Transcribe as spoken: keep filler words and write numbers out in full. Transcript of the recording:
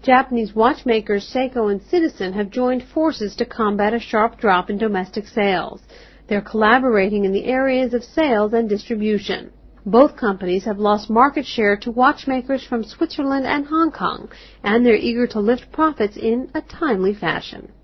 Japanese watchmakers Seiko and Citizen have joined forces to combat a sharp drop in domestic sales. They're collaborating in the areas of sales and distribution. Both companies have lost market share to watchmakers from Switzerland and Hong Kong, and they're eager to lift profits in a timely fashion.